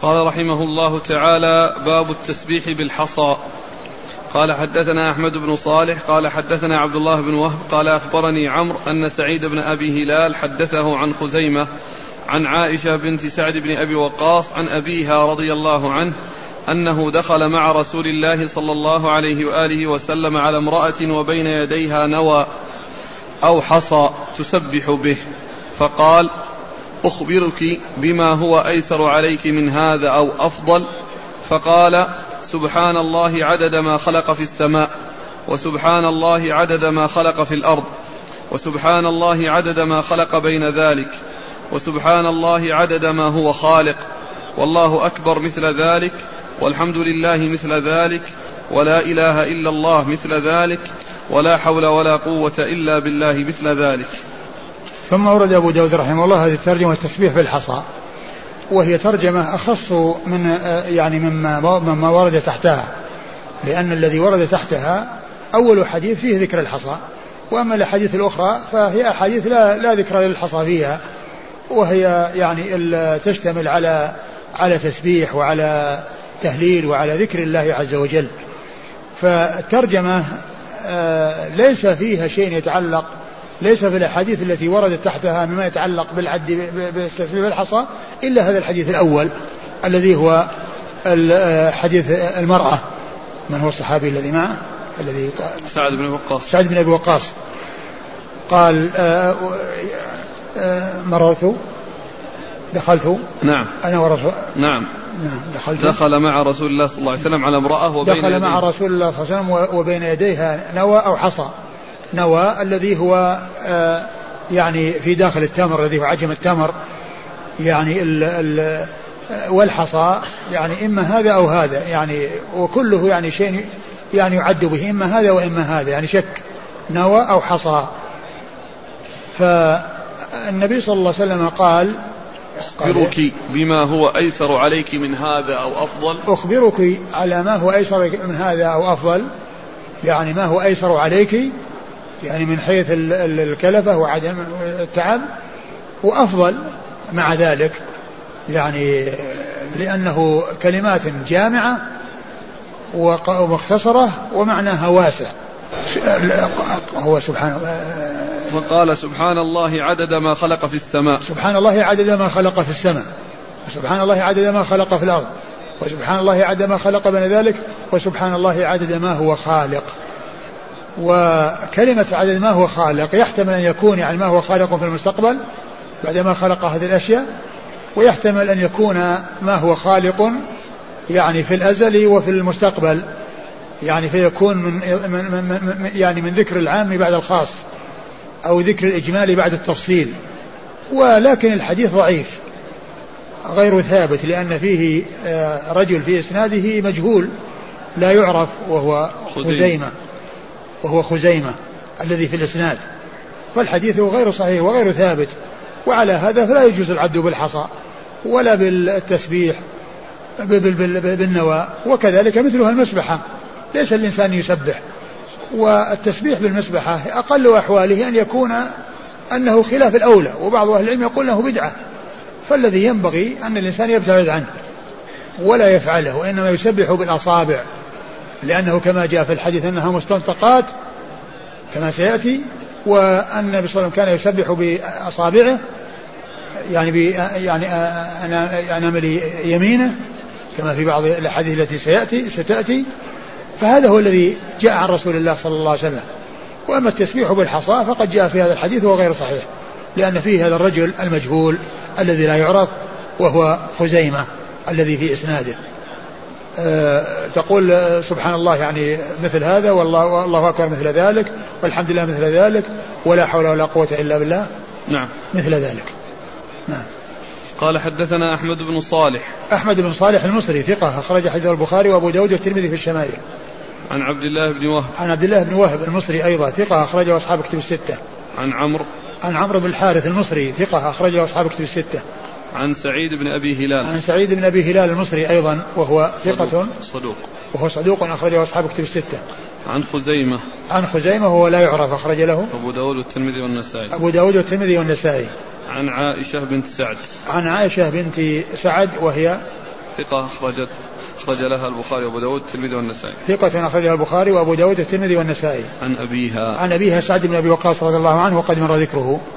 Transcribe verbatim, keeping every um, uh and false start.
قال رحمه الله تعالى: باب التسبيح بالحصى. قال حدثنا أحمد بن صالح قال حدثنا عبد الله بن وهب قال أخبرني عمرو أن سعيد بن أبي هلال حدثه عن خزيمة عن عائشة بنت سعد بن أبي وقاص عن أبيها رضي الله عنه أنه دخل مع رسول الله صلى الله عليه وآله وسلم على امرأة وبين يديها نوى أو حصى تسبح به، فقال: أخبرك بما هو أيسر عليك من هذا أو أفضل؟ فقال: سبحان الله عدد ما خلق في السماء، وسبحان الله عدد ما خلق في الأرض، وسبحان الله عدد ما خلق بين ذلك، وسبحان الله عدد ما هو خالق، والله أكبر مثل ذلك، والحمد لله مثل ذلك، ولا إله إلا الله مثل ذلك، ولا حول ولا قوة إلا بالله مثل ذلك. ثم ورد أبو داود رحمه الله هذه الترجمة التسبيح بالحصى، وهي ترجمة أخص من يعني مما, مما ورد تحتها، لأن الذي ورد تحتها أول حديث فيه ذكر الحصى، وأما الأحاديث الأخرى فهي أحاديث لا, لا ذكر للحصى فيها، وهي يعني تشتمل على على تسبيح وعلى تهليل وعلى ذكر الله عز وجل. فالترجمة ليس فيها شيء يتعلق، ليس في الأحاديث التي وردت تحتها مما يتعلق بالعد بالتسبيح بالحصى إلا هذا الحديث الأول الذي هو حديث المرأة. من هو الصحابي الذي معه؟ الذي سعد بن وقاص. سعد بن أبي وقاص قال: مررت دخلت نعم أنا ورسول نعم نعم دخلت دخل مع رسول الله صلى الله عليه وسلم على امرأة وبين دخل يديه مع رسول الله صلى الله عليه وسلم وبين يديها نوى أو حصى. نوى الذي هو آه يعني في داخل التمر الذي هو عجم التمر يعني ال ال والحصى يعني إما هذا أو هذا يعني، وكله يعني شيء يعني يعد به إما هذا وإما هذا يعني شك نوى أو حصى. فالنبي صلى الله عليه وسلم قال: أخبرك بما هو أيسر عليك من هذا أو أفضل. أخبرك على ما هو أيسر من هذا أو أفضل، يعني ما هو أيسر عليك يعني من حيث الكلفة وعدم التعب، وأفضل مع ذلك يعني لأنه كلمات جامعة ومختصرة ومعناها واسع. هو سبحان الله. فقال: سبحان الله عدد ما خلق في السماء. سبحان الله عدد ما خلق في السماء، وسبحان الله عدد ما خلق في الأرض، وسبحان الله عدد ما خلق بين ذلك، وسبحان الله عدد ما هو خالق. وكلمة عدد ما هو خالق يحتمل أن يكون يعني ما هو خالق في المستقبل بعدما خلق هذه الأشياء، ويحتمل أن يكون ما هو خالق يعني في الأزل وفي المستقبل، يعني فيكون من من يعني من ذكر العام بعد الخاص أو ذكر الإجمال بعد التفصيل. ولكن الحديث ضعيف غير ثابت، لأن فيه رجل في إسناده مجهول لا يعرف وهو خزيمة وهو خزيمة الذي في الإسناد، فالحديث غير صحيح وغير ثابت. وعلى هذا فلا يجوز العد بالحصى ولا بالتسبيح بالنوى، وكذلك مثلها المسبحة ليس الإنسان يسبح. والتسبيح بالمسبحة أقل أحواله أن يكون أنه خلاف الأولى، وبعض أهل العلم يقول له بدعة، فالذي ينبغي أن الإنسان يبتعد عنه ولا يفعله، وإنما يسبح بالأصابع، لأنه كما جاء في الحديث أنها مستنطقات كما سيأتي، وأن النبي صلى الله عليه وسلم كان يسبح بأصابعه يعني ب يعني أنامل يمينه كما في بعض الأحاديث التي سيأتي ستأتي. فهذا هو الذي جاء عن رسول الله صلى الله عليه وسلم. وأما التسبيح بالحصى فقد جاء في هذا الحديث وهو غير صحيح، لأن فيه هذا الرجل المجهول الذي لا يعرف وهو خزيمة الذي في إسناده. أه تقول سبحان الله يعني مثل هذا، والله, والله أكبر مثل ذلك، والحمد لله مثل ذلك، ولا حول ولا قوة إلا بالله نعم مثل ذلك. نعم. قال حدثنا أحمد بن صالح. أحمد بن صالح المصري ثقة أخرج حديث البخاري وأبو داود والترمذي في الشمائل. عن عبد الله بن وهب. عن عبد الله بن وهب المصري أيضا ثقة أخرجه أصحاب كتب الستة. عن عمرو. عن عمرو بن الحارث المصري ثقة أخرجه أصحاب كتب الستة. عن سعيد بن أبي هلال. عن سعيد بن أبي هلال المصري أيضا وهو ثقة صدوق وهو صدوق أخرجه أصحاب كتب الستة. عن خزيمة. عن خزيمة وهو لا يعرف أخرج له أبو داود والترمذي والنسائي. أبو داود والترمذي والنسائي. عن عائشة بنت سعد. عن عائشة بنت سعد وهي ثقة أخرجت أخرج لها البخاري وأبو داود والترمذي والنسائي. ثقة أخرجها البخاري وأبو داود والترمذي والنسائي. عن أبيها عن أبيها سعد بن أبي وقاص رضي الله عنه وقد مر ذكره.